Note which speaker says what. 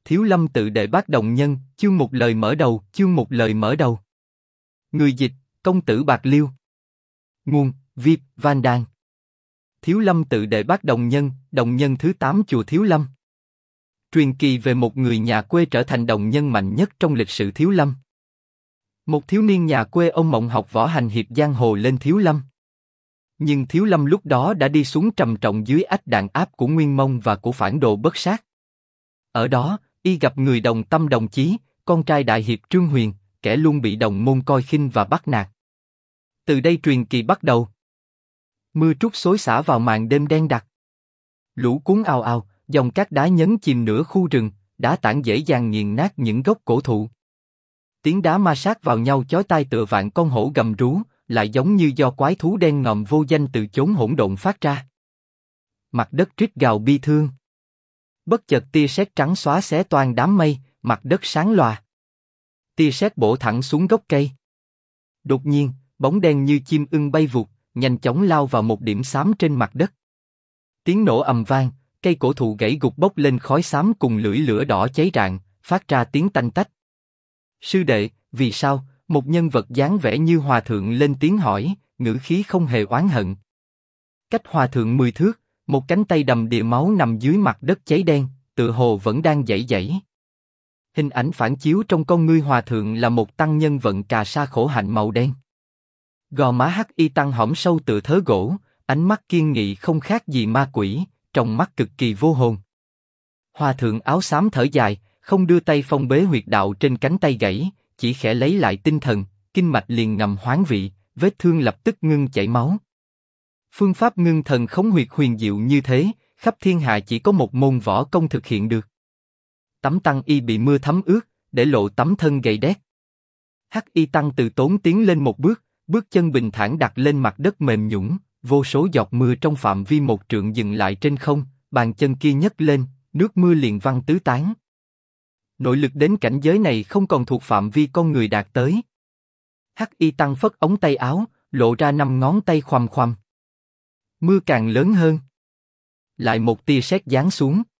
Speaker 1: Thiếu Lâm tự đệ bát đồng nhân, chương một lời mở đầu. Người dịch, công tử Bạc Liêu. Nguồn, Vip, Van Đan. Thiếu Lâm tự đệ bát đồng nhân thứ 8 chùa Thiếu Lâm. Truyền kỳ về một người nhà quê trở thành đồng nhân mạnh nhất trong lịch sử Thiếu Lâm. Một thiếu niên nhà quê ông mộng học võ hành hiệp giang hồ lên Thiếu Lâm. Nhưng Thiếu Lâm lúc đó đã đi xuống trầm trọng dưới ách đàn áp của Nguyên Mông và của phản đồ Bất Sát. Ở đó, y gặp người đồng tâm đồng chí, con trai đại hiệp Trương Huyền, kẻ luôn bị đồng môn coi khinh và bắt nạt. Từ đây truyền kỳ bắt đầu. Mưa trút xối xả vào màn đêm đen đặc. Lũ cuốn ào ào, dòng cát đá nhấn chìm nửa khu rừng, đá tảng dễ dàng nghiền nát những gốc cổ thụ. Tiếng đá ma sát vào nhau chói tai tựa vạn con hổ gầm rú, lại giống như do quái thú đen ngòm vô danh từ chốn hỗn độn phát ra. Mặt đất rít gào bi thương. Bất chợt tia sét trắng xóa xé toang đám mây, mặt đất sáng lòa. Tia sét bổ thẳng xuống gốc cây. Đột nhiên, bóng đen như chim ưng bay vụt, nhanh chóng lao vào một điểm xám trên mặt đất. Tiếng nổ ầm vang, cây cổ thụ gãy gục bốc lên khói xám cùng lưỡi lửa đỏ cháy rạng, phát ra tiếng tanh tách. Sư đệ, vì sao? Một nhân vật dáng vẻ như hòa thượng lên tiếng hỏi, ngữ khí không hề oán hận. Cách hòa thượng 10 thước, một cánh tay đầm đìa máu nằm dưới mặt đất cháy đen, tựa hồ vẫn đang giãy giãy. Hình ảnh phản chiếu trong con ngươi hòa thượng là một tăng nhân vận cà sa khổ hạnh màu đen. Gò má hắc y tăng hõm sâu tựa thớ gỗ, ánh mắt kiên nghị không khác gì ma quỷ, trong mắt cực kỳ vô hồn. Hòa thượng áo xám thở dài, không đưa tay phong bế huyệt đạo trên cánh tay gãy, chỉ khẽ lấy lại tinh thần, kinh mạch liền ngầm hoán vị, vết thương lập tức ngưng chảy máu. Phương pháp ngưng thần khống huyệt huyền diệu như thế, khắp thiên hạ chỉ có một môn võ công thực hiện được. Tấm tăng y bị mưa thấm ướt, để lộ tấm thân gầy đét. Hắc y tăng từ tốn tiến lên một bước, bước chân bình thản đặt lên mặt đất mềm nhũn, vô số giọt mưa trong phạm vi một trượng dừng lại trên không, bàn chân kia nhấc lên, nước mưa liền văng tứ tán. Nội lực đến cảnh giới này không còn thuộc phạm vi con người đạt tới. Hắc y tăng phất ống tay áo, lộ ra 5 ngón tay khoằm khoằm. Mưa càng lớn hơn. Lại một tia sét giáng xuống.